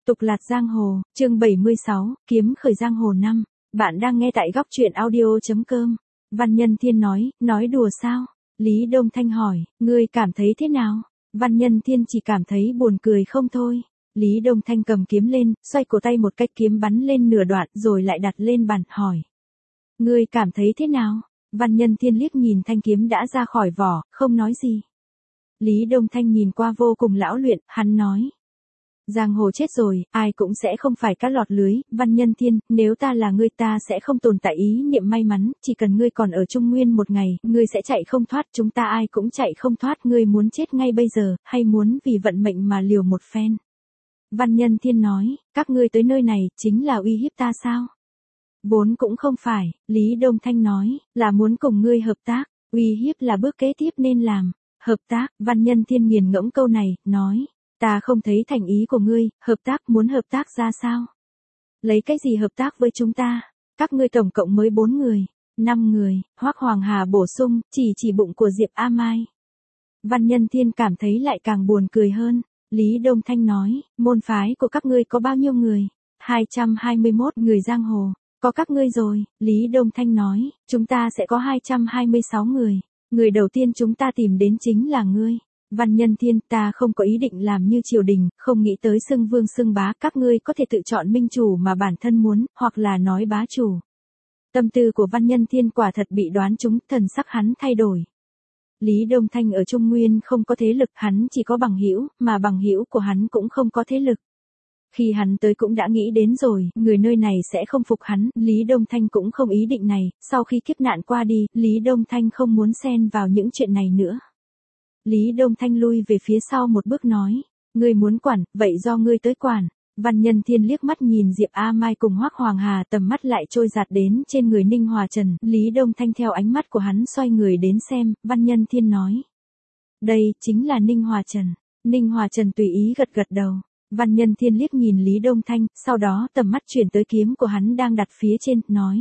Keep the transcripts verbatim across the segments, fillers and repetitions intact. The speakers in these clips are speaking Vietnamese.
Tục lạt giang hồ, chương bảy mươi sáu, kiếm khởi giang hồ năm. Bạn đang nghe tại góc truyện audio chấm com. Văn Nhân Thiên nói, nói đùa sao? Lý Đông Thanh hỏi, ngươi cảm thấy thế nào? Văn Nhân Thiên chỉ cảm thấy buồn cười không thôi. Lý Đông Thanh cầm kiếm lên, xoay cổ tay một cách kiếm bắn lên nửa đoạn rồi lại đặt lên bàn, hỏi. Ngươi cảm thấy thế nào? Văn Nhân Thiên liếc nhìn thanh kiếm đã ra khỏi vỏ, không nói gì. Lý Đông Thanh nhìn qua vô cùng lão luyện, hắn nói. Giang hồ chết rồi, ai cũng sẽ không phải cá lọt lưới, Văn Nhân Thiên, nếu ta là ngươi ta sẽ không tồn tại ý niệm may mắn, chỉ cần ngươi còn ở Trung Nguyên một ngày, ngươi sẽ chạy không thoát, chúng ta ai cũng chạy không thoát, ngươi muốn chết ngay bây giờ, hay muốn vì vận mệnh mà liều một phen. Văn Nhân Thiên nói, các ngươi tới nơi này, chính là uy hiếp ta sao? Vốn cũng không phải, Lý Đông Thanh nói, là muốn cùng ngươi hợp tác, uy hiếp là bước kế tiếp nên làm. Hợp tác, Văn Nhân Thiên nghiền ngẫm câu này, nói. Ta không thấy thành ý của ngươi, hợp tác muốn hợp tác ra sao? Lấy cái gì hợp tác với chúng ta? Các ngươi tổng cộng mới bốn người, năm người, Hoắc Hoàng Hà bổ sung, chỉ chỉ bụng của Diệp A Mai. Văn Nhân Thiên cảm thấy lại càng buồn cười hơn. Lý Đông Thanh nói, môn phái của các ngươi có bao nhiêu người? hai trăm hai mươi mốt người giang hồ, có các ngươi rồi. Lý Đông Thanh nói, chúng ta sẽ có hai trăm hai mươi sáu người. Người đầu tiên chúng ta tìm đến chính là ngươi. Văn Nhân Thiên, ta không có ý định làm như triều đình, không nghĩ tới xưng vương xưng bá, các ngươi có thể tự chọn minh chủ mà bản thân muốn, hoặc là nói bá chủ. Tâm tư của Văn Nhân Thiên quả thật bị đoán trúng, thần sắc hắn thay đổi. Lý Đông Thanh ở Trung Nguyên không có thế lực, hắn chỉ có bằng hữu, mà bằng hữu của hắn cũng không có thế lực. Khi hắn tới cũng đã nghĩ đến rồi, người nơi này sẽ không phục hắn, Lý Đông Thanh cũng không ý định này, sau khi kiếp nạn qua đi, Lý Đông Thanh không muốn xen vào những chuyện này nữa. Lý Đông Thanh lui về phía sau một bước nói, ngươi muốn quản, vậy do ngươi tới quản. Văn Nhân Thiên liếc mắt nhìn Diệp A Mai cùng Hoắc Hoàng Hà, tầm mắt lại trôi dạt đến trên người Ninh Hòa Trần, Lý Đông Thanh theo ánh mắt của hắn xoay người đến xem, Văn Nhân Thiên nói. Đây, chính là Ninh Hòa Trần. Ninh Hòa Trần tùy ý gật gật đầu. Văn Nhân Thiên liếc nhìn Lý Đông Thanh, sau đó tầm mắt chuyển tới kiếm của hắn đang đặt phía trên, nói.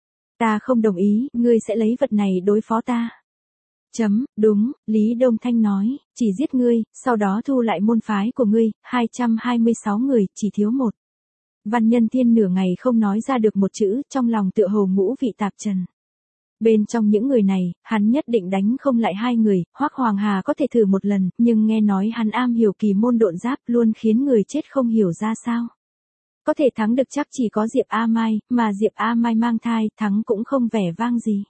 Ta không đồng ý, ngươi sẽ lấy vật này đối phó ta. Chấm, đúng, Lý Đông Thanh nói, chỉ giết ngươi, sau đó thu lại môn phái của ngươi, hai trăm hai mươi sáu người, chỉ thiếu một. Văn Nhân Thiên nửa ngày không nói ra được một chữ, trong lòng tựa hồ ngũ vị tạp trần. Bên trong những người này, hắn nhất định đánh không lại hai người, Hoắc Hoàng Hà có thể thử một lần, nhưng nghe nói hắn am hiểu kỳ môn độn giáp luôn khiến người chết không hiểu ra sao. Có thể thắng được chắc chỉ có Diệp A Mai, mà Diệp A Mai mang thai, thắng cũng không vẻ vang gì.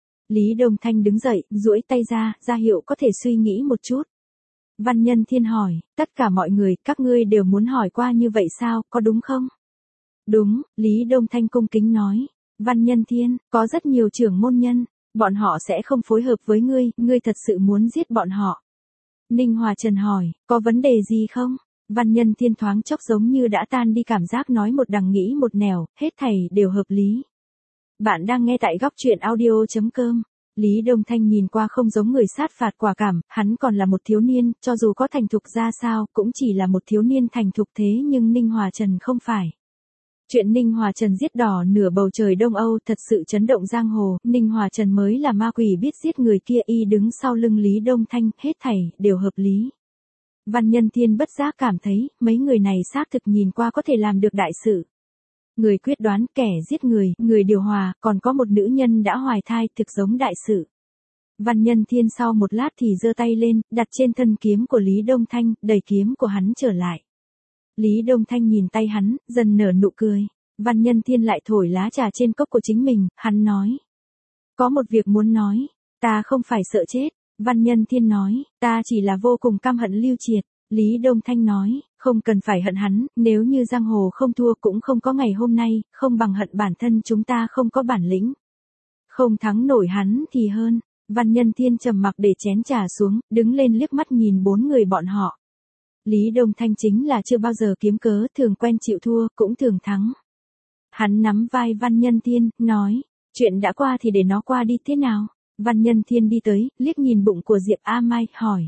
Lý Đông Thanh đứng dậy, duỗi tay ra, ra hiệu có thể suy nghĩ một chút. Văn Nhân Thiên hỏi, tất cả mọi người, các ngươi đều muốn hỏi qua như vậy sao, có đúng không? Đúng, Lý Đông Thanh cung kính nói. Văn Nhân Thiên, có rất nhiều trưởng môn nhân, bọn họ sẽ không phối hợp với ngươi, ngươi thật sự muốn giết bọn họ. Ninh Hòa Trần hỏi, có vấn đề gì không? Văn Nhân Thiên thoáng chốc giống như đã tan đi cảm giác nói một đằng nghĩ một nẻo, hết thảy đều hợp lý. Bạn đang nghe tại góc truyện audio chấm com. Lý Đông Thanh nhìn qua không giống người sát phạt quả cảm, hắn còn là một thiếu niên, cho dù có thành thục ra sao, cũng chỉ là một thiếu niên thành thục thế nhưng Ninh Hòa Trần không phải. Chuyện Ninh Hòa Trần giết đỏ nửa bầu trời Đông Âu thật sự chấn động giang hồ, Ninh Hòa Trần mới là ma quỷ biết giết người kia, y đứng sau lưng Lý Đông Thanh, hết thảy đều hợp lý. Văn Nhân Thiên bất giác cảm thấy, mấy người này xác thực nhìn qua có thể làm được đại sự. Người quyết đoán, kẻ giết người, người điều hòa, còn có một nữ nhân đã hoài thai, thực giống đại sự. Văn Nhân Thiên sau một lát thì giơ tay lên, đặt trên thân kiếm của Lý Đông Thanh, đẩy kiếm của hắn trở lại. Lý Đông Thanh nhìn tay hắn, dần nở nụ cười. Văn Nhân Thiên lại thổi lá trà trên cốc của chính mình, hắn nói. Có một việc muốn nói, ta không phải sợ chết. Văn Nhân Thiên nói, ta chỉ là vô cùng căm hận Lưu Triệt. Lý Đông Thanh nói, không cần phải hận hắn, nếu như giang hồ không thua cũng không có ngày hôm nay, không bằng hận bản thân chúng ta không có bản lĩnh. Không thắng nổi hắn thì hơn. Văn Nhân Thiên trầm mặc để chén trà xuống, đứng lên liếc mắt nhìn bốn người bọn họ. Lý Đông Thanh chính là chưa bao giờ kiếm cớ, thường quen chịu thua, cũng thường thắng. Hắn nắm vai Văn Nhân Thiên, nói, chuyện đã qua thì để nó qua đi thế nào? Văn Nhân Thiên đi tới, liếc nhìn bụng của Diệp A Mai, hỏi.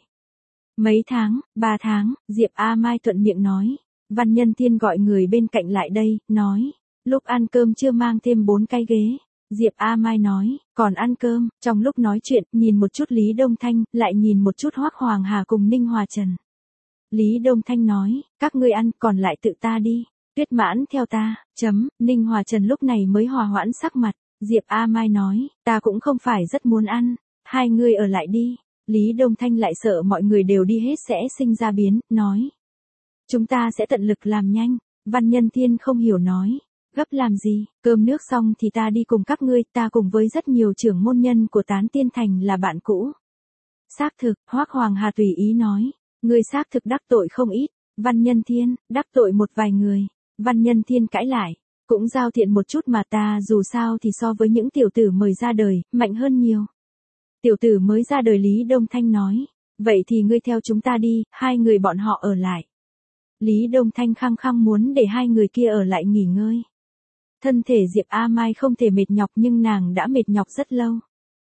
Mấy tháng, ba tháng, Diệp A Mai thuận miệng nói. Văn Nhân Thiên gọi người bên cạnh lại đây, nói. Lúc ăn cơm chưa mang thêm bốn cái ghế. Diệp A Mai nói, còn ăn cơm, trong lúc nói chuyện, nhìn một chút Lý Đông Thanh, lại nhìn một chút Hoắc Hoàng Hà cùng Ninh Hòa Trần. Lý Đông Thanh nói, các ngươi ăn còn lại tự ta đi. Tuyết Mãn theo ta, chấm, Ninh Hòa Trần lúc này mới hòa hoãn sắc mặt. Diệp A Mai nói, ta cũng không phải rất muốn ăn, hai người ở lại đi. Lý Đông Thanh lại sợ mọi người đều đi hết sẽ sinh ra biến, nói. Chúng ta sẽ tận lực làm nhanh. Văn Nhân Thiên không hiểu nói. Gấp làm gì, cơm nước xong thì ta đi cùng các ngươi, ta cùng với rất nhiều trưởng môn nhân của Tán Tiên Thành là bạn cũ. Xác thực, Hoắc Hoàng Hà tùy ý nói. Ngươi xác thực đắc tội không ít. Văn Nhân Thiên, đắc tội một vài người. Văn Nhân Thiên cãi lại. Cũng giao thiện một chút mà ta dù sao thì so với những tiểu tử mới ra đời, mạnh hơn nhiều. Tiểu tử mới ra đời Lý Đông Thanh nói. Vậy thì ngươi theo chúng ta đi, hai người bọn họ ở lại. Lý Đông Thanh khăng khăng muốn để hai người kia ở lại nghỉ ngơi. Thân thể Diệp A Mai không thể mệt nhọc nhưng nàng đã mệt nhọc rất lâu.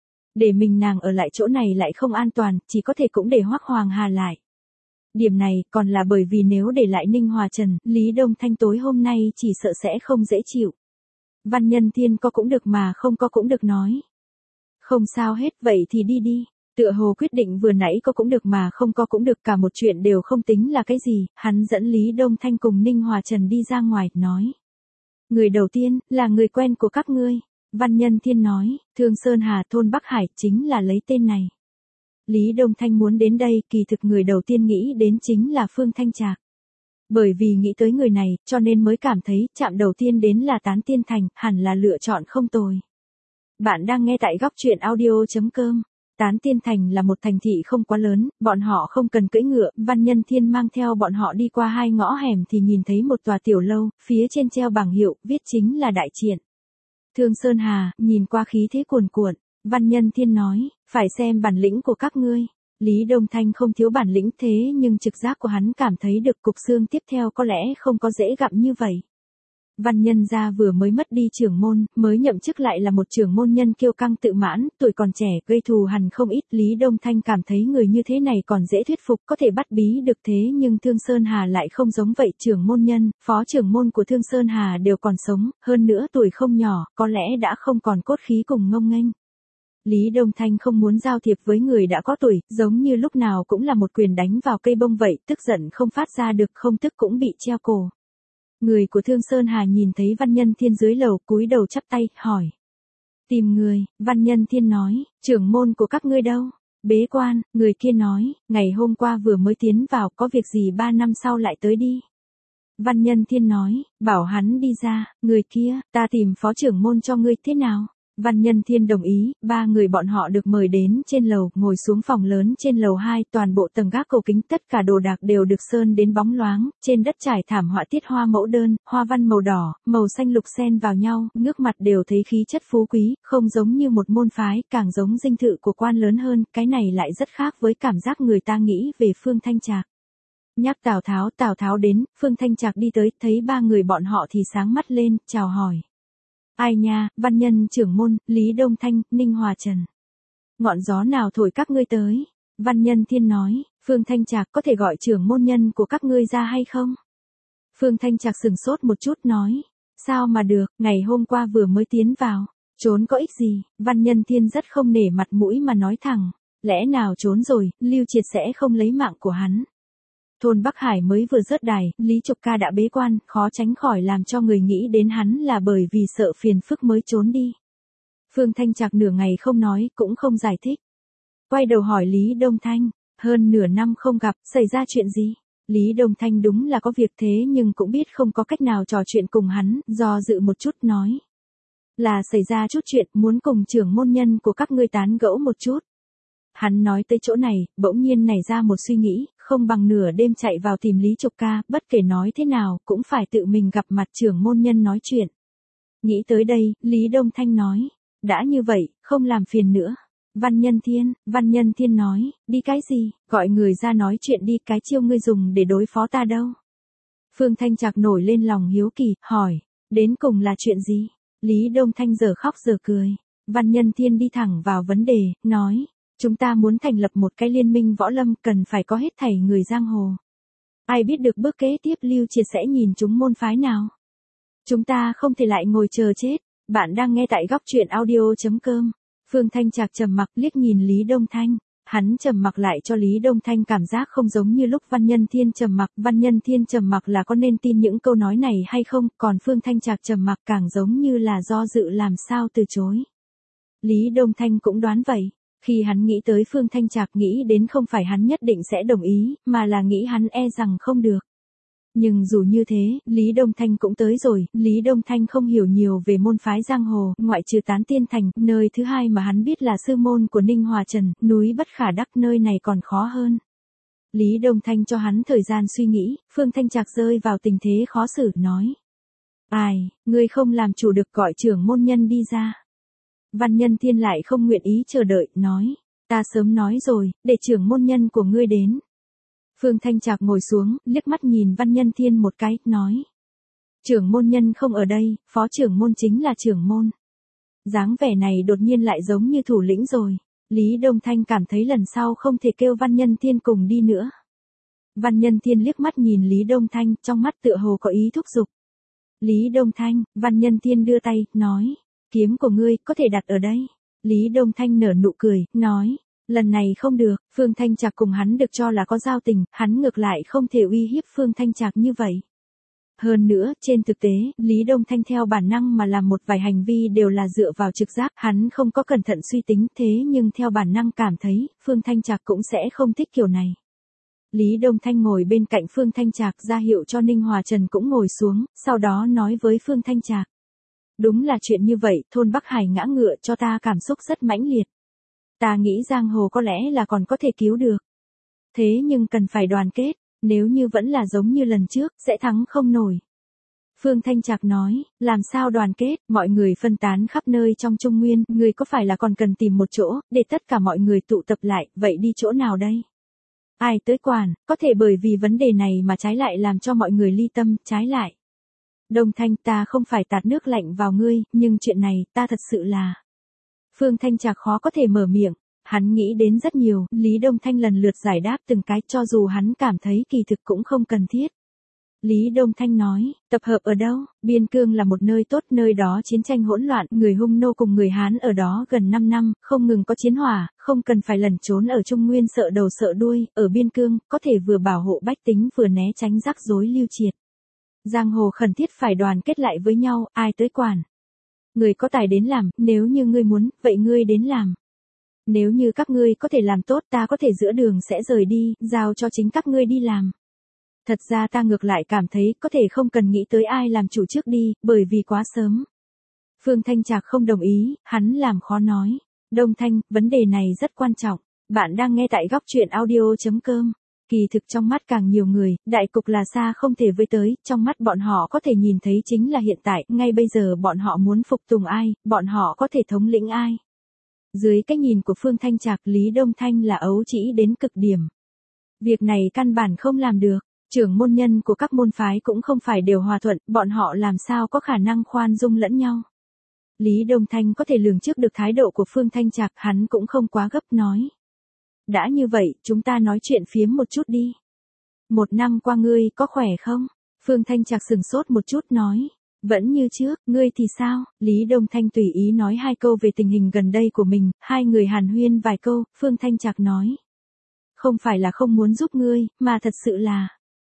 Để mình nàng ở lại chỗ này lại không an toàn, chỉ có thể cũng để Hoắc Hoàng Hà lại. Điểm này còn là bởi vì nếu để lại Ninh Hòa Trần, Lý Đông Thanh tối hôm nay chỉ sợ sẽ không dễ chịu. Văn Nhân Thiên có cũng được mà không có cũng được nói. Không sao hết, vậy thì đi đi. Tựa hồ quyết định vừa nãy có cũng được mà không có cũng được, cả một chuyện đều không tính là cái gì, hắn dẫn Lý Đông Thanh cùng Ninh Hòa Trần đi ra ngoài, nói. Người đầu tiên, là người quen của các ngươi. Văn Nhân Thiên nói, Thương Sơn Hà thôn Bắc Hải chính là lấy tên này. Lý Đông Thanh muốn đến đây, kỳ thực người đầu tiên nghĩ đến chính là Phương Thanh Trạc. Bởi vì nghĩ tới người này, cho nên mới cảm thấy chạm đầu tiên đến là Tán Tiên Thành, hẳn là lựa chọn không tồi. Bạn đang nghe tại góc truyện audio chấm com. Tán Tiên Thành là một thành thị không quá lớn, bọn họ không cần cưỡi ngựa, Văn Nhân Thiên mang theo bọn họ đi qua hai ngõ hẻm thì nhìn thấy một tòa tiểu lâu, phía trên treo bảng hiệu, viết chính là Đại Triện. Thương Sơn Hà, nhìn qua khí thế cuồn cuộn, Văn Nhân Thiên nói, phải xem bản lĩnh của các ngươi. Lý Đông Thanh không thiếu bản lĩnh thế nhưng trực giác của hắn cảm thấy được cục xương tiếp theo có lẽ không có dễ gặm như vậy. Văn Nhân gia vừa mới mất đi trưởng môn, mới nhậm chức lại là một trưởng môn nhân kiêu căng tự mãn, tuổi còn trẻ, gây thù hằn không ít. Lý Đông Thanh cảm thấy người như thế này còn dễ thuyết phục, có thể bắt bí được thế nhưng Thương Sơn Hà lại không giống vậy. Trưởng môn nhân, phó trưởng môn của Thương Sơn Hà đều còn sống, hơn nữa tuổi không nhỏ, có lẽ đã không còn cốt khí cùng ngông nghênh. Lý Đông Thanh không muốn giao thiệp với người đã có tuổi, giống như lúc nào cũng là một quyền đánh vào cây bông vậy, tức giận không phát ra được, không tức cũng bị treo cổ. Người của Thương Sơn Hà nhìn thấy Văn Nhân Thiên dưới lầu, cúi đầu chắp tay, hỏi. Tìm người, Văn Nhân Thiên nói, trưởng môn của các ngươi đâu? Bế quan, người kia nói, ngày hôm qua vừa mới tiến vào, có việc gì ba năm sau lại tới đi. Văn Nhân Thiên nói, bảo hắn đi ra, người kia, ta tìm phó trưởng môn cho ngươi thế nào? Văn Nhân Thiên đồng ý, ba người bọn họ được mời đến trên lầu, ngồi xuống phòng lớn trên lầu hai, toàn bộ tầng gác cầu kính tất cả đồ đạc đều được sơn đến bóng loáng, trên đất trải thảm họa tiết hoa mẫu đơn, hoa văn màu đỏ, màu xanh lục xen vào nhau, ngước mặt đều thấy khí chất phú quý, không giống như một môn phái, càng giống dinh thự của quan lớn hơn, cái này lại rất khác với cảm giác người ta nghĩ về Phương Thanh Trạc. Nhắc Tào Tháo, Tào Tháo đến, Phương Thanh Trạc đi tới, thấy ba người bọn họ thì sáng mắt lên, chào hỏi. Ai nha, Văn Nhân trưởng môn, Lý Đông Thanh, Ninh Hòa Trần. Ngọn gió nào thổi các ngươi tới? Văn Nhân Thiên nói, Phương Thanh Trạc có thể gọi trưởng môn nhân của các ngươi ra hay không? Phương Thanh Trạc sừng sốt một chút nói, sao mà được, ngày hôm qua vừa mới tiến vào, trốn có ích gì? Văn Nhân Thiên rất không nể mặt mũi mà nói thẳng, lẽ nào trốn rồi, Lưu Triệt sẽ không lấy mạng của hắn. Thôn Bắc Hải mới vừa rớt đài, Lý Trục Ca đã bế quan, khó tránh khỏi làm cho người nghĩ đến hắn là bởi vì sợ phiền phức mới trốn đi. Phương Thanh Trạc nửa ngày không nói, cũng không giải thích. Quay đầu hỏi Lý Đông Thanh, hơn nửa năm không gặp, xảy ra chuyện gì? Lý Đông Thanh đúng là có việc thế nhưng cũng biết không có cách nào trò chuyện cùng hắn, do dự một chút nói. Là xảy ra chút chuyện, muốn cùng trưởng môn nhân của các ngươi tán gẫu một chút. Hắn nói tới chỗ này, bỗng nhiên nảy ra một suy nghĩ, không bằng nửa đêm chạy vào tìm Lý Trục Ca, bất kể nói thế nào, cũng phải tự mình gặp mặt trưởng môn nhân nói chuyện. Nghĩ tới đây, Lý Đông Thanh nói, đã như vậy, không làm phiền nữa. Văn Nhân Thiên, Văn Nhân Thiên nói, đi cái gì, gọi người ra nói chuyện đi, cái chiêu ngươi dùng để đối phó ta đâu. Phương Thanh Trạc nổi lên lòng hiếu kỳ, hỏi, đến cùng là chuyện gì? Lý Đông Thanh giờ khóc giờ cười. Văn Nhân Thiên đi thẳng vào vấn đề, nói, chúng ta muốn thành lập một cái liên minh võ lâm, cần phải có hết thảy người giang hồ. Ai biết được bước kế tiếp Lưu Triệt sẽ nhìn chúng môn phái nào? Chúng ta không thể lại ngồi chờ chết. Bạn đang nghe tại góc truyện audio chấm com. Phương Thanh Trạc trầm mặc liếc nhìn Lý Đông Thanh. Hắn trầm mặc lại cho Lý Đông Thanh cảm giác không giống như lúc Văn Nhân Thiên trầm mặc, Văn Nhân Thiên trầm mặc là có nên tin những câu nói này hay không, còn Phương Thanh Trạc trầm mặc càng giống như là do dự làm sao từ chối. Lý Đông Thanh cũng đoán vậy, khi hắn nghĩ tới Phương Thanh Trạc nghĩ đến không phải hắn nhất định sẽ đồng ý, mà là nghĩ hắn e rằng không được. Nhưng dù như thế, Lý Đông Thanh cũng tới rồi, Lý Đông Thanh không hiểu nhiều về môn phái giang hồ, ngoại trừ Tán Tiên Thành, nơi thứ hai mà hắn biết là sư môn của Ninh Hòa Trần, núi Bất Khả Đắc, nơi này còn khó hơn. Lý Đông Thanh cho hắn thời gian suy nghĩ, Phương Thanh Trạc rơi vào tình thế khó xử, nói. Ai, ngươi không làm chủ được, gọi trưởng môn nhân đi ra. Văn Nhân Thiên lại không nguyện ý chờ đợi, nói. Ta sớm nói rồi, để trưởng môn nhân của ngươi đến. Phương Thanh Trạc ngồi xuống, liếc mắt nhìn Văn Nhân Thiên một cái, nói. Trưởng môn nhân không ở đây, phó trưởng môn chính là trưởng môn. Dáng vẻ này đột nhiên lại giống như thủ lĩnh rồi. Lý Đông Thanh cảm thấy lần sau không thể kêu Văn Nhân Thiên cùng đi nữa. Văn Nhân Thiên liếc mắt nhìn Lý Đông Thanh, trong mắt tựa hồ có ý thúc giục. Lý Đông Thanh, Văn Nhân Thiên đưa tay, nói. Kiếm của ngươi, có thể đặt ở đây. Lý Đông Thanh nở nụ cười, nói. Lần này không được, Phương Thanh Trạc cùng hắn được cho là có giao tình, hắn ngược lại không thể uy hiếp Phương Thanh Trạc như vậy. Hơn nữa, trên thực tế, Lý Đông Thanh theo bản năng mà làm một vài hành vi đều là dựa vào trực giác, hắn không có cẩn thận suy tính, thế nhưng theo bản năng cảm thấy, Phương Thanh Trạc cũng sẽ không thích kiểu này. Lý Đông Thanh ngồi bên cạnh Phương Thanh Trạc ra hiệu cho Ninh Hòa Trần cũng ngồi xuống, sau đó nói với Phương Thanh Trạc. Đúng là chuyện như vậy, thôn Bắc Hải ngã ngựa cho ta cảm xúc rất mãnh liệt. Ta nghĩ giang hồ có lẽ là còn có thể cứu được. Thế nhưng cần phải đoàn kết, nếu như vẫn là giống như lần trước, sẽ thắng không nổi. Phương Thanh Trạc nói, làm sao đoàn kết, mọi người phân tán khắp nơi trong Trung Nguyên, người có phải là còn cần tìm một chỗ, để tất cả mọi người tụ tập lại, vậy đi chỗ nào đây? Ai tới quản, có thể bởi vì vấn đề này mà trái lại làm cho mọi người ly tâm, trái lại. Đông Thanh, ta không phải tạt nước lạnh vào ngươi, nhưng chuyện này, ta thật sự là... Phương Thanh Trạc khó có thể mở miệng, hắn nghĩ đến rất nhiều, Lý Đông Thanh lần lượt giải đáp từng cái cho dù hắn cảm thấy kỳ thực cũng không cần thiết. Lý Đông Thanh nói, tập hợp ở đâu, Biên Cương là một nơi tốt, nơi đó chiến tranh hỗn loạn, người Hung Nô cùng người Hán ở đó gần năm năm, không ngừng có chiến hỏa, không cần phải lẩn trốn ở Trung Nguyên sợ đầu sợ đuôi, ở Biên Cương, có thể vừa bảo hộ bách tính vừa né tránh rắc rối lưu triệt. Giang hồ khẩn thiết phải đoàn kết lại với nhau, ai tới quản. Người có tài đến làm, nếu như ngươi muốn, vậy ngươi đến làm. Nếu như các ngươi có thể làm tốt, ta có thể giữa đường sẽ rời đi, giao cho chính các ngươi đi làm. Thật ra ta ngược lại cảm thấy có thể không cần nghĩ tới ai làm chủ trước đi, bởi vì quá sớm. Phương Thanh Trạc không đồng ý, hắn làm khó nói. Đông Thanh, vấn đề này rất quan trọng. Bạn đang nghe tại góc truyện audio chấm com. Kỳ thực trong mắt càng nhiều người, đại cục là xa không thể với tới, trong mắt bọn họ có thể nhìn thấy chính là hiện tại, ngay bây giờ bọn họ muốn phục tùng ai, bọn họ có thể thống lĩnh ai. Dưới cái nhìn của Phương Thanh Trạc, Lý Đông Thanh là ấu trĩ đến cực điểm. Việc này căn bản không làm được, trưởng môn nhân của các môn phái cũng không phải đều hòa thuận, bọn họ làm sao có khả năng khoan dung lẫn nhau. Lý Đông Thanh có thể lường trước được thái độ của Phương Thanh Trạc, hắn cũng không quá gấp nói. Đã như vậy, chúng ta nói chuyện phiếm một chút đi. Một năm qua ngươi có khỏe không? Phương Thanh Trạc sừng sốt một chút nói. Vẫn như trước, ngươi thì sao? Lý Đông Thanh tùy ý nói hai câu về tình hình gần đây của mình, hai người hàn huyên vài câu, Phương Thanh Trạc nói. Không phải là không muốn giúp ngươi, mà thật sự là...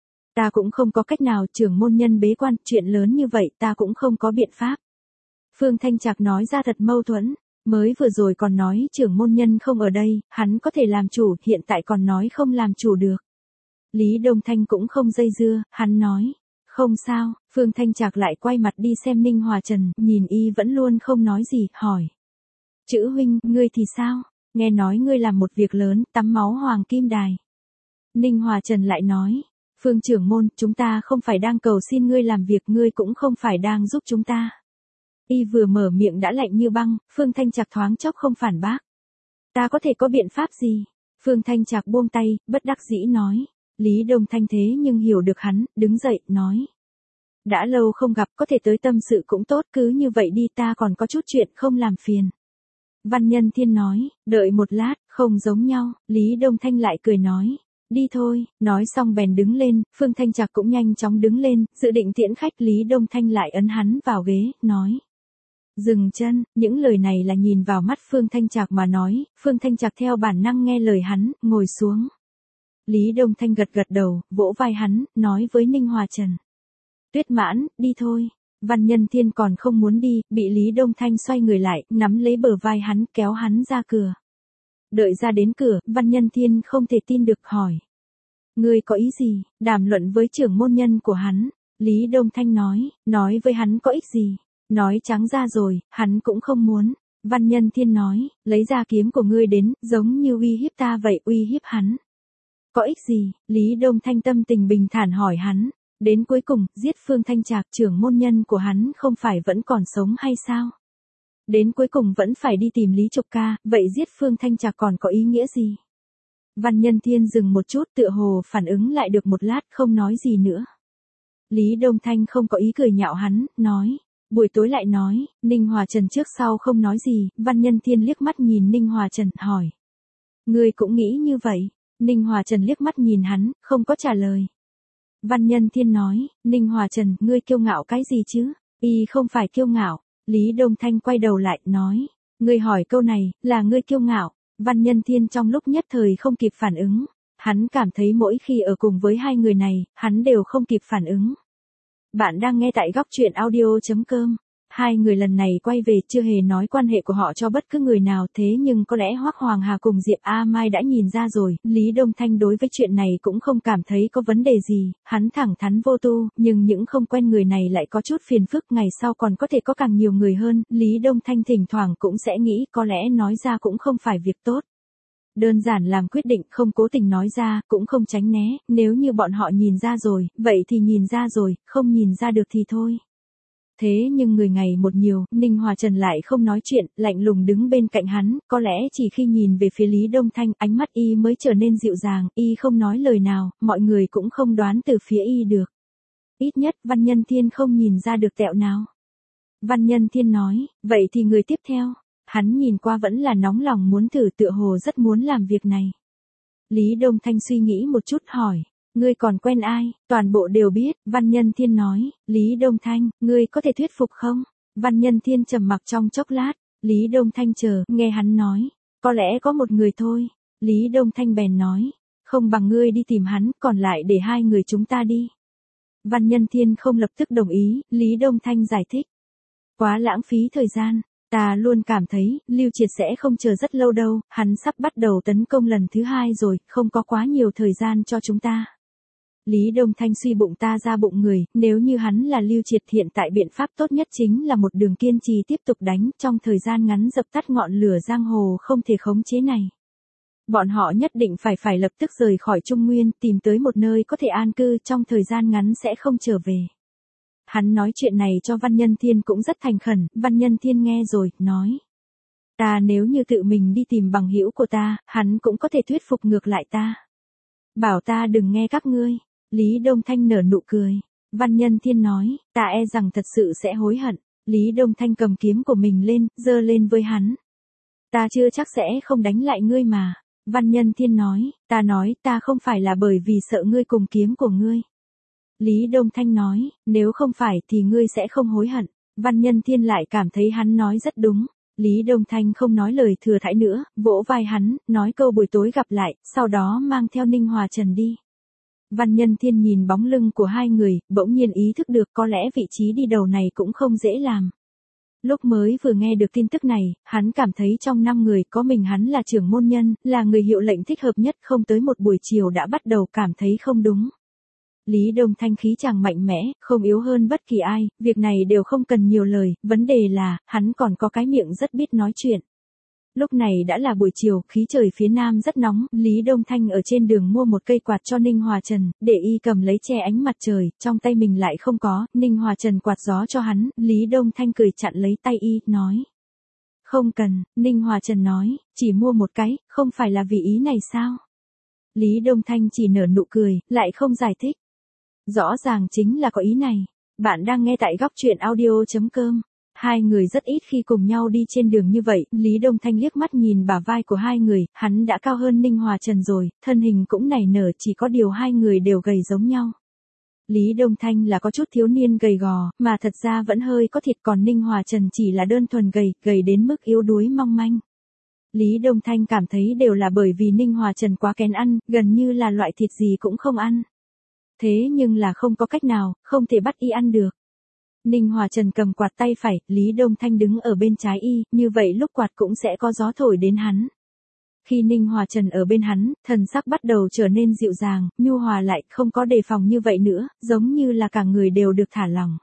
Ta cũng không có cách nào, trưởng môn nhân bế quan, chuyện lớn như vậy ta cũng không có biện pháp. Phương Thanh Trạc nói ra thật mâu thuẫn. Mới vừa rồi còn nói trưởng môn nhân không ở đây, hắn có thể làm chủ, hiện tại còn nói không làm chủ được. Lý Đông Thanh cũng không dây dưa, hắn nói. Không sao, Phương Thanh Trạc lại quay mặt đi xem Ninh Hòa Trần, nhìn y vẫn luôn không nói gì, hỏi. Chữ huynh, ngươi thì sao? Nghe nói ngươi làm một việc lớn, tắm máu hoàng kim đài. Ninh Hòa Trần lại nói. Phương trưởng môn, chúng ta không phải đang cầu xin ngươi làm việc, ngươi cũng không phải đang giúp chúng ta. Y vừa mở miệng đã lạnh như băng, Phương Thanh Trạc thoáng chốc không phản bác. Ta có thể có biện pháp gì? Phương Thanh Trạc buông tay, bất đắc dĩ nói. Lý Đông Thanh thế nhưng hiểu được hắn, đứng dậy, nói. Đã lâu không gặp, có thể tới tâm sự cũng tốt, cứ như vậy đi, ta còn có chút chuyện không làm phiền. Văn Nhân Thiên nói, đợi một lát, không giống nhau, Lý Đông Thanh lại cười nói. Đi thôi, nói xong bèn đứng lên, Phương Thanh Trạc cũng nhanh chóng đứng lên, dự định tiễn khách, Lý Đông Thanh lại ấn hắn vào ghế, nói. Dừng chân, những lời này là nhìn vào mắt Phương Thanh Trạc mà nói, Phương Thanh Trạc theo bản năng nghe lời hắn, ngồi xuống. Lý Đông Thanh gật gật đầu, vỗ vai hắn, nói với Ninh Hòa Trần. Tuyết Mãn, đi thôi. Văn Nhân Thiên còn không muốn đi, bị Lý Đông Thanh xoay người lại, nắm lấy bờ vai hắn, kéo hắn ra cửa. Đợi ra đến cửa, Văn Nhân Thiên không thể tin được hỏi. Ngươi có ý gì, đàm luận với trưởng môn nhân của hắn. Lý Đông Thanh nói, nói với hắn có ích gì. Nói trắng ra rồi, hắn cũng không muốn. Văn Nhân Thiên nói, lấy ra kiếm của ngươi đến, giống như uy hiếp ta vậy, uy hiếp hắn. Có ích gì? Lý Đông Thanh tâm tình bình thản hỏi hắn. Đến cuối cùng, giết Phương Thanh Trạc, trưởng môn nhân của hắn không phải vẫn còn sống hay sao? Đến cuối cùng vẫn phải đi tìm Lý Trục Ca, vậy giết Phương Thanh Trạc còn có ý nghĩa gì? Văn Nhân Thiên dừng một chút, tựa hồ phản ứng lại được một lát, không nói gì nữa. Lý Đông Thanh không có ý cười nhạo hắn, nói. Buổi tối lại nói, Ninh Hòa Trần trước sau không nói gì, Văn Nhân Thiên liếc mắt nhìn Ninh Hòa Trần, hỏi. Ngươi cũng nghĩ như vậy? Ninh Hòa Trần liếc mắt nhìn hắn, không có trả lời. Văn Nhân Thiên nói, Ninh Hòa Trần, ngươi kiêu ngạo cái gì chứ? Y không phải kiêu ngạo. Lý Đông Thanh quay đầu lại, nói. Ngươi hỏi câu này, là ngươi kiêu ngạo. Văn Nhân Thiên trong lúc nhất thời không kịp phản ứng. Hắn cảm thấy mỗi khi ở cùng với hai người này, hắn đều không kịp phản ứng. Bạn đang nghe tại góc truyện audio.com. Hai người lần này quay về chưa hề nói quan hệ của họ cho bất cứ người nào, thế nhưng có lẽ Hoắc Hoàng Hà cùng Diệp A Mai đã nhìn ra rồi. Lý Đông Thanh đối với chuyện này cũng không cảm thấy có vấn đề gì, hắn thẳng thắn vô tu, nhưng những không quen người này lại có chút phiền phức, ngày sau còn có thể có càng nhiều người hơn. Lý Đông Thanh thỉnh thoảng cũng sẽ nghĩ có lẽ nói ra cũng không phải việc tốt. Đơn giản làm quyết định, không cố tình nói ra, cũng không tránh né, nếu như bọn họ nhìn ra rồi, vậy thì nhìn ra rồi, không nhìn ra được thì thôi. Thế nhưng người ngày một nhiều, Ninh Hòa Trần lại không nói chuyện, lạnh lùng đứng bên cạnh hắn, có lẽ chỉ khi nhìn về phía Lý Đông Thanh, ánh mắt y mới trở nên dịu dàng, y không nói lời nào, mọi người cũng không đoán từ phía y được. Ít nhất, Văn Nhân Thiên không nhìn ra được tẹo nào. Văn Nhân Thiên nói, vậy thì người tiếp theo. Hắn nhìn qua vẫn là nóng lòng muốn thử, tựa hồ rất muốn làm việc này. Lý Đông Thanh suy nghĩ một chút hỏi. Ngươi còn quen ai? Toàn bộ đều biết, Văn Nhân Thiên nói. Lý Đông Thanh, ngươi có thể thuyết phục không? Văn Nhân Thiên trầm mặc trong chốc lát. Lý Đông Thanh chờ, nghe hắn nói. Có lẽ có một người thôi. Lý Đông Thanh bèn nói. Không bằng ngươi đi tìm hắn, còn lại để hai người chúng ta đi. Văn Nhân Thiên không lập tức đồng ý, Lý Đông Thanh giải thích. Quá lãng phí thời gian. Ta luôn cảm thấy, Lưu Triệt sẽ không chờ rất lâu đâu, hắn sắp bắt đầu tấn công lần thứ hai rồi, không có quá nhiều thời gian cho chúng ta. Lý Đông Thanh suy bụng ta ra bụng người, nếu như hắn là Lưu Triệt hiện tại biện pháp tốt nhất chính là một đường kiên trì tiếp tục đánh, trong thời gian ngắn dập tắt ngọn lửa giang hồ không thể khống chế này. Bọn họ nhất định phải phải lập tức rời khỏi Trung Nguyên, tìm tới một nơi có thể an cư, trong thời gian ngắn sẽ không trở về. Hắn nói chuyện này cho Văn Nhân Thiên cũng rất thành khẩn, Văn Nhân Thiên nghe rồi, nói. Ta nếu như tự mình đi tìm bằng hữu của ta, hắn cũng có thể thuyết phục ngược lại ta. Bảo ta đừng nghe các ngươi. Lý Đông Thanh nở nụ cười. Văn Nhân Thiên nói, ta e rằng thật sự sẽ hối hận. Lý Đông Thanh cầm kiếm của mình lên, giơ lên với hắn. Ta chưa chắc sẽ không đánh lại ngươi mà. Văn Nhân Thiên nói, ta nói ta không phải là bởi vì sợ ngươi cùng kiếm của ngươi. Lý Đông Thanh nói, nếu không phải thì ngươi sẽ không hối hận. Văn Nhân Thiên lại cảm thấy hắn nói rất đúng. Lý Đông Thanh không nói lời thừa thãi nữa, vỗ vai hắn, nói câu buổi tối gặp lại, sau đó mang theo Ninh Hòa Trần đi. Văn Nhân Thiên nhìn bóng lưng của hai người, bỗng nhiên ý thức được có lẽ vị trí đi đầu này cũng không dễ làm. Lúc mới vừa nghe được tin tức này, hắn cảm thấy trong năm người có mình hắn là trưởng môn nhân, là người hiệu lệnh thích hợp nhất, không tới một buổi chiều đã bắt đầu cảm thấy không đúng. Lý Đông Thanh khí chàng mạnh mẽ, không yếu hơn bất kỳ ai, việc này đều không cần nhiều lời, vấn đề là, hắn còn có cái miệng rất biết nói chuyện. Lúc này đã là buổi chiều, khí trời phía nam rất nóng, Lý Đông Thanh ở trên đường mua một cây quạt cho Ninh Hòa Trần, để y cầm lấy che ánh mặt trời, trong tay mình lại không có, Ninh Hòa Trần quạt gió cho hắn, Lý Đông Thanh cười chặn lấy tay y, nói. Không cần, Ninh Hòa Trần nói, chỉ mua một cái, không phải là vì ý này sao? Lý Đông Thanh chỉ nở nụ cười, lại không giải thích. Rõ ràng chính là có ý này. Bạn đang nghe tại góc truyện audio.com. Hai người rất ít khi cùng nhau đi trên đường như vậy, Lý Đông Thanh liếc mắt nhìn bả vai của hai người, hắn đã cao hơn Ninh Hòa Trần rồi, thân hình cũng nảy nở, chỉ có điều hai người đều gầy giống nhau. Lý Đông Thanh là có chút thiếu niên gầy gò, mà thật ra vẫn hơi có thịt, còn Ninh Hòa Trần chỉ là đơn thuần gầy, gầy đến mức yếu đuối mong manh. Lý Đông Thanh cảm thấy đều là bởi vì Ninh Hòa Trần quá kén ăn, gần như là loại thịt gì cũng không ăn. Thế nhưng là không có cách nào, không thể bắt y ăn được. Ninh Hòa Trần cầm quạt tay phải, Lý Đông Thanh đứng ở bên trái y, như vậy lúc quạt cũng sẽ có gió thổi đến hắn. Khi Ninh Hòa Trần ở bên hắn, thần sắc bắt đầu trở nên dịu dàng, nhu hòa lại, không có đề phòng như vậy nữa, giống như là cả người đều được thả lỏng.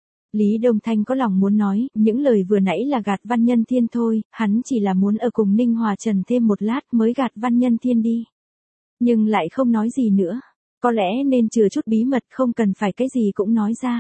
Lý Đông Thanh có lòng muốn nói, những lời vừa nãy là gạt Văn Nhân Thiên thôi, hắn chỉ là muốn ở cùng Ninh Hòa Trần thêm một lát mới gạt Văn Nhân Thiên đi. Nhưng lại không nói gì nữa. Có lẽ nên chừa chút bí mật, không cần phải cái gì cũng nói ra.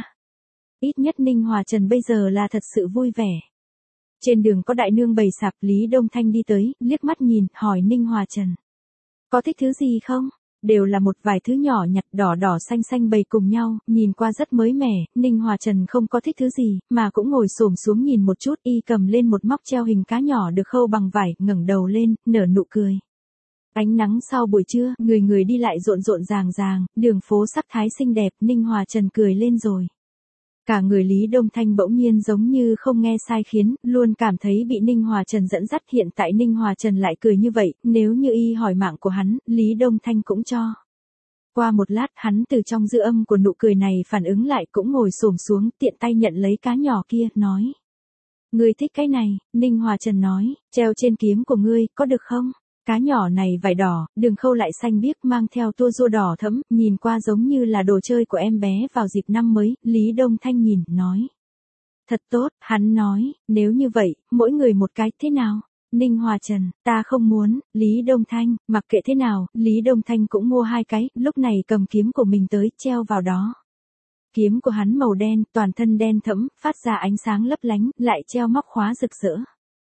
Ít nhất Ninh Hòa Trần bây giờ là thật sự vui vẻ. Trên đường có đại nương bày sạp, Lý Đông Thanh đi tới, liếc mắt nhìn, hỏi Ninh Hòa Trần. Có thích thứ gì không? Đều là một vài thứ nhỏ nhặt đỏ đỏ xanh xanh bày cùng nhau, nhìn qua rất mới mẻ. Ninh Hòa Trần không có thích thứ gì, mà cũng ngồi xổm xuống nhìn một chút, y cầm lên một móc treo hình cá nhỏ được khâu bằng vải, ngẩng đầu lên, nở nụ cười. Ánh nắng sau buổi trưa, người người đi lại rộn rộn ràng ràng, đường phố sắc thái xinh đẹp, Ninh Hòa Trần cười lên rồi. Cả người Lý Đông Thanh bỗng nhiên giống như không nghe sai khiến, luôn cảm thấy bị Ninh Hòa Trần dẫn dắt, hiện tại Ninh Hòa Trần lại cười như vậy, nếu như y hỏi mạng của hắn, Lý Đông Thanh cũng cho. Qua một lát, hắn từ trong dư âm của nụ cười này phản ứng lại, cũng ngồi xổm xuống, tiện tay nhận lấy cá nhỏ kia, nói. Ngươi thích cái này, Ninh Hòa Trần nói, treo trên kiếm của ngươi, có được không? Cá nhỏ này vải đỏ, đường khâu lại xanh biếc, mang theo tua rua đỏ thẫm, nhìn qua giống như là đồ chơi của em bé vào dịp năm mới. Lý Đông Thanh nhìn, nói. Thật tốt, hắn nói, nếu như vậy, mỗi người một cái, thế nào? Ninh Hòa Trần, ta không muốn. Lý Đông Thanh, mặc kệ thế nào, Lý Đông Thanh cũng mua hai cái, lúc này cầm kiếm của mình tới, treo vào đó. Kiếm của hắn màu đen, toàn thân đen thẫm, phát ra ánh sáng lấp lánh, lại treo móc khóa rực rỡ.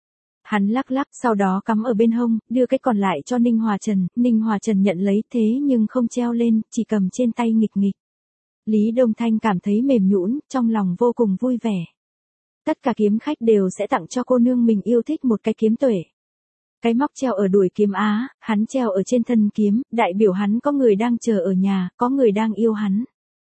Hắn lắc lắc, sau đó cắm ở bên hông, đưa cái còn lại cho Ninh Hòa Trần. Ninh Hòa Trần nhận lấy, thế nhưng không treo lên, chỉ cầm trên tay nghịch nghịch. Lý Đông Thanh cảm thấy mềm nhũn, trong lòng vô cùng vui vẻ. Tất cả kiếm khách đều sẽ tặng cho cô nương mình yêu thích một cái kiếm tuệ. Cái móc treo ở đuôi kiếm á, hắn treo ở trên thân kiếm, đại biểu hắn có người đang chờ ở nhà, có người đang yêu hắn.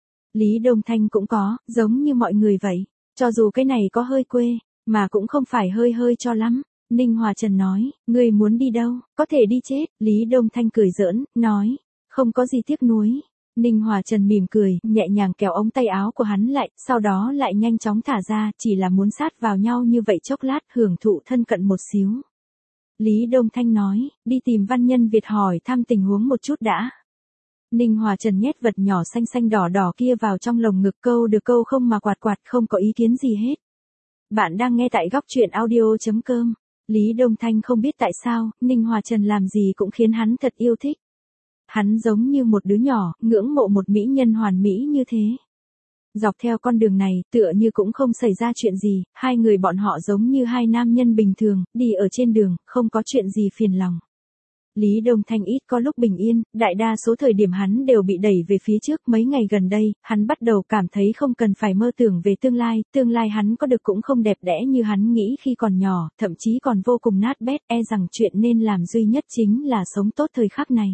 Lý Đông Thanh cũng có, giống như mọi người vậy. Cho dù cái này có hơi quê, mà cũng không phải hơi hơi cho lắm. Ninh Hòa Trần nói, ngươi muốn đi đâu, có thể đi chết. Lý Đông Thanh cười giỡn, nói, không có gì tiếc nuối. Ninh Hòa Trần mỉm cười, nhẹ nhàng kéo ống tay áo của hắn lại, sau đó lại nhanh chóng thả ra, chỉ là muốn sát vào nhau như vậy chốc lát, hưởng thụ thân cận một xíu. Lý Đông Thanh nói, đi tìm Văn Nhân Việt hỏi thăm tình huống một chút đã. Ninh Hòa Trần nhét vật nhỏ xanh xanh đỏ đỏ kia vào trong lồng ngực, câu được câu không mà quạt quạt, không có ý kiến gì hết. Bạn đang nghe tại góc truyện audio chấm com. Lý Đông Thanh không biết tại sao, Ninh Hòa Trần làm gì cũng khiến hắn thật yêu thích. Hắn giống như một đứa nhỏ, ngưỡng mộ một mỹ nhân hoàn mỹ như thế. Dọc theo con đường này, tựa như cũng không xảy ra chuyện gì, hai người bọn họ giống như hai nam nhân bình thường, đi ở trên đường, không có chuyện gì phiền lòng. Lý Đông Thanh ít có lúc bình yên, đại đa số thời điểm hắn đều bị đẩy về phía trước. Mấy ngày gần đây, hắn bắt đầu cảm thấy không cần phải mơ tưởng về tương lai, tương lai hắn có được cũng không đẹp đẽ như hắn nghĩ khi còn nhỏ, thậm chí còn vô cùng nát bét, e rằng chuyện nên làm duy nhất chính là sống tốt thời khắc này.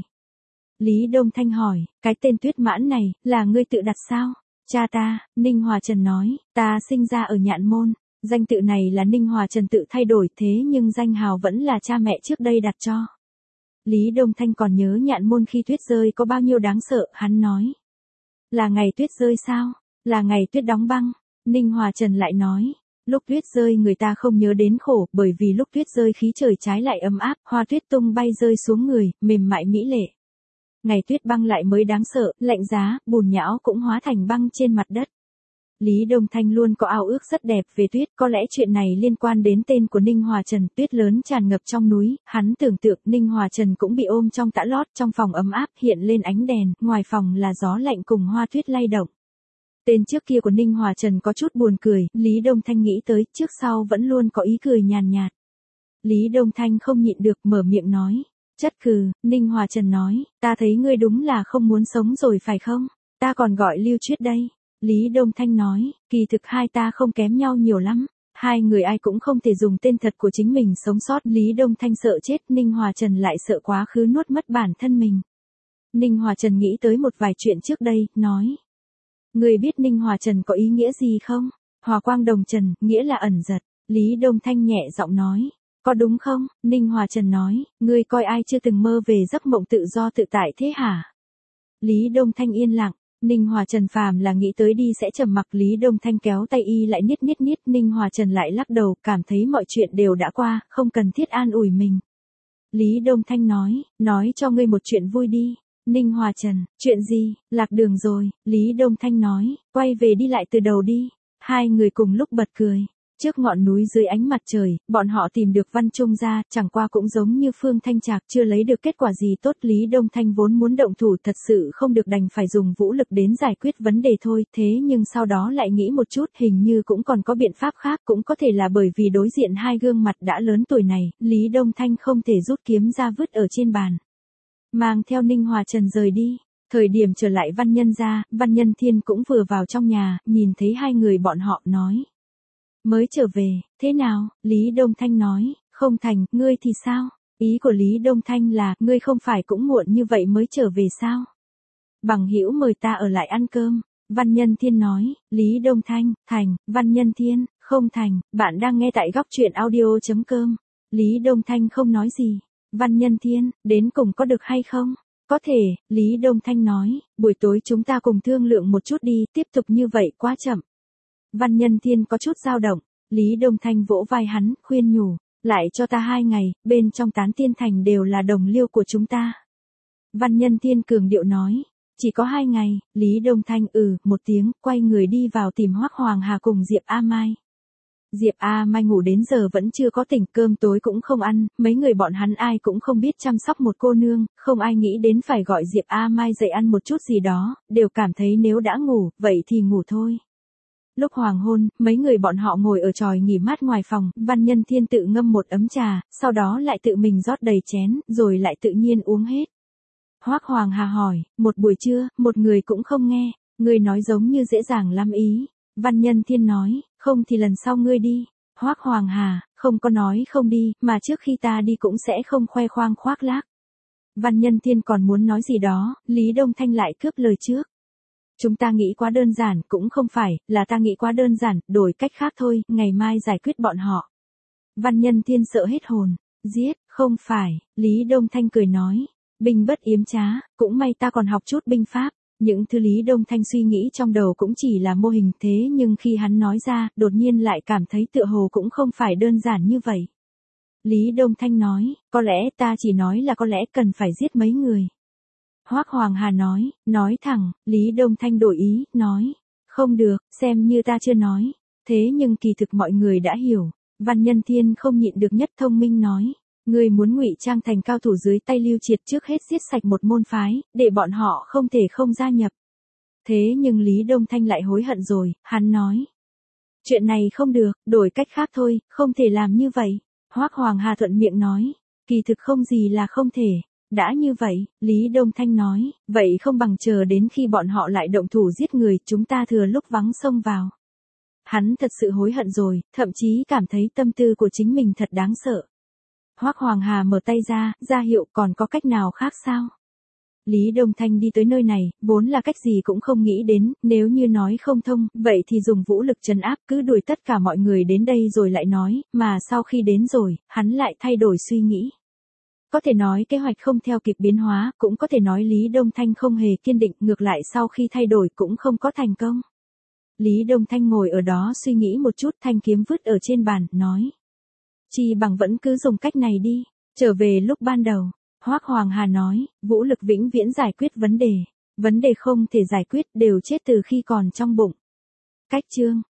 Lý Đông Thanh hỏi, cái tên Tuyết Mãn này, là ngươi tự đặt sao? Cha ta, Ninh Hòa Trần nói, ta sinh ra ở Nhạn Môn, danh tự này là Ninh Hòa Trần tự thay đổi, thế nhưng danh hào vẫn là cha mẹ trước đây đặt cho. Lý Đông Thanh còn nhớ Nhạn Môn khi tuyết rơi có bao nhiêu đáng sợ, hắn nói. Là ngày tuyết rơi sao? Là ngày tuyết đóng băng. Ninh Hòa Trần lại nói. Lúc tuyết rơi người ta không nhớ đến khổ, bởi vì lúc tuyết rơi khí trời trái lại ấm áp, hoa tuyết tung bay rơi xuống người, mềm mại mỹ lệ. Ngày tuyết băng lại mới đáng sợ, lạnh giá, bùn nhão cũng hóa thành băng trên mặt đất. Lý Đông Thanh luôn có ao ước rất đẹp về tuyết, có lẽ chuyện này liên quan đến tên của Ninh Hòa Trần. Tuyết lớn tràn ngập trong núi, hắn tưởng tượng Ninh Hòa Trần cũng bị ôm trong tã lót, trong phòng ấm áp hiện lên ánh đèn, ngoài phòng là gió lạnh cùng hoa tuyết lay động. Tên trước kia của Ninh Hòa Trần có chút buồn cười, Lý Đông Thanh nghĩ tới, trước sau vẫn luôn có ý cười nhàn nhạt. Lý Đông Thanh không nhịn được mở miệng nói, chất cừ. Ninh Hòa Trần nói, ta thấy ngươi đúng là không muốn sống rồi phải không? Ta còn gọi Lưu Chuyết đây. Lý Đông Thanh nói, kỳ thực hai ta không kém nhau nhiều lắm. Hai người ai cũng không thể dùng tên thật của chính mình sống sót. Lý Đông Thanh sợ chết, Ninh Hòa Trần lại sợ quá khứ nuốt mất bản thân mình. Ninh Hòa Trần nghĩ tới một vài chuyện trước đây, nói. Ngươi biết Ninh Hòa Trần có ý nghĩa gì không? Hòa quang đồng trần, nghĩa là ẩn giật. Lý Đông Thanh nhẹ giọng nói. Có đúng không? Ninh Hòa Trần nói, ngươi coi ai chưa từng mơ về giấc mộng tự do tự tại thế hả? Lý Đông Thanh yên lặng. Ninh Hòa Trần phàm là nghĩ tới đi sẽ trầm mặc. Lý Đông Thanh kéo tay y lại niết niết niết. Ninh Hòa Trần lại lắc đầu, cảm thấy mọi chuyện đều đã qua, không cần thiết an ủi mình. Lý Đông Thanh nói, nói cho ngươi một chuyện vui đi. Ninh Hòa Trần, chuyện gì? Lạc đường rồi. Lý Đông Thanh nói, quay về đi lại từ đầu đi. Hai người cùng lúc bật cười. Trước ngọn núi dưới ánh mặt trời, bọn họ tìm được Văn Trung ra, chẳng qua cũng giống như Phương Thanh Trạc chưa lấy được kết quả gì tốt. Lý Đông Thanh vốn muốn động thủ, thật sự không được đành phải dùng vũ lực đến giải quyết vấn đề thôi, thế nhưng sau đó lại nghĩ một chút, hình như cũng còn có biện pháp khác, cũng có thể là bởi vì đối diện hai gương mặt đã lớn tuổi này, Lý Đông Thanh không thể rút kiếm ra vứt ở trên bàn. Mang theo Ninh Hòa Trần rời đi. Thời điểm trở lại Văn Nhân ra, Văn Nhân Thiên cũng vừa vào trong nhà, nhìn thấy hai người bọn họ nói. Mới trở về, thế nào? Lý Đông Thanh nói, không thành, ngươi thì sao? Ý của Lý Đông Thanh là, ngươi không phải cũng muộn như vậy mới trở về sao? Bằng hữu mời ta ở lại ăn cơm. Văn Nhân Thiên nói, Lý Đông Thanh, thành, Văn Nhân Thiên, không thành, bạn đang nghe tại góc truyện audio.com. Lý Đông Thanh không nói gì. Văn Nhân Thiên, đến cùng có được hay không? Có thể, Lý Đông Thanh nói, buổi tối chúng ta cùng thương lượng một chút đi, tiếp tục như vậy quá chậm. Văn Nhân Thiên có chút dao động, Lý Đông Thanh vỗ vai hắn, khuyên nhủ, lại cho ta hai ngày, bên trong Tán Tiên Thành đều là đồng liêu của chúng ta. Văn Nhân Thiên cường điệu nói, chỉ có hai ngày. Lý Đông Thanh ừ, một tiếng, quay người đi vào tìm Hoắc Hoàng Hà cùng Diệp A Mai. Diệp A Mai ngủ đến giờ vẫn chưa có tỉnh, cơm tối cũng không ăn, mấy người bọn hắn ai cũng không biết chăm sóc một cô nương, không ai nghĩ đến phải gọi Diệp A Mai dậy ăn một chút gì đó, đều cảm thấy nếu đã ngủ, vậy thì ngủ thôi. Lúc hoàng hôn, mấy người bọn họ ngồi ở chòi nghỉ mát ngoài phòng, Văn Nhân Thiên tự ngâm một ấm trà, sau đó lại tự mình rót đầy chén, rồi lại tự nhiên uống hết. Hoắc Hoàng Hà hỏi, một buổi trưa, một người cũng không nghe, người nói giống như dễ dàng lắm ý. Văn Nhân Thiên nói, không thì lần sau ngươi đi. Hoắc Hoàng Hà, không có nói không đi, mà trước khi ta đi cũng sẽ không khoe khoang khoác lác. Văn Nhân Thiên còn muốn nói gì đó, Lý Đông Thanh lại cướp lời trước. Chúng ta nghĩ quá đơn giản, cũng không phải, là ta nghĩ quá đơn giản, đổi cách khác thôi, ngày mai giải quyết bọn họ. Văn Nhân Thiên sợ hết hồn, giết, không phải, Lý Đông Thanh cười nói, binh bất yếm trá, cũng may ta còn học chút binh pháp. Những thứ Lý Đông Thanh suy nghĩ trong đầu cũng chỉ là mô hình, thế nhưng khi hắn nói ra, đột nhiên lại cảm thấy tựa hồ cũng không phải đơn giản như vậy. Lý Đông Thanh nói, có lẽ ta chỉ nói là có lẽ cần phải giết mấy người. Hoắc Hoàng Hà nói, nói thẳng. Lý Đông Thanh đổi ý, nói, không được, xem như ta chưa nói. Thế nhưng kỳ thực mọi người đã hiểu. Văn Nhân Thiên không nhịn được nhất thông minh nói, ngươi muốn ngụy trang thành cao thủ dưới tay Lưu Triệt, trước hết giết sạch một môn phái, để bọn họ không thể không gia nhập. Thế nhưng Lý Đông Thanh lại hối hận rồi, hắn nói, chuyện này không được, đổi cách khác thôi, không thể làm như vậy. Hoắc Hoàng Hà thuận miệng nói, kỳ thực không gì là không thể. Đã như vậy, Lý Đông Thanh nói, vậy không bằng chờ đến khi bọn họ lại động thủ giết người, chúng ta thừa lúc vắng xông vào. Hắn thật sự hối hận rồi, thậm chí cảm thấy tâm tư của chính mình thật đáng sợ. Hoắc Hoàng Hà mở tay ra, ra hiệu còn có cách nào khác sao? Lý Đông Thanh đi tới nơi này, vốn là cách gì cũng không nghĩ đến, nếu như nói không thông, vậy thì dùng vũ lực trấn áp, cứ đuổi tất cả mọi người đến đây rồi lại nói, mà sau khi đến rồi, hắn lại thay đổi suy nghĩ. Có thể nói kế hoạch không theo kịp biến hóa, cũng có thể nói Lý Đông Thanh không hề kiên định, ngược lại sau khi thay đổi cũng không có thành công. Lý Đông Thanh ngồi ở đó suy nghĩ một chút, thanh kiếm vứt ở trên bàn, nói. Chi bằng vẫn cứ dùng cách này đi, trở về lúc ban đầu. Hoắc Hoàng Hà nói, vũ lực vĩnh viễn giải quyết vấn đề. Vấn đề không thể giải quyết đều chết từ khi còn trong bụng. Cách chương.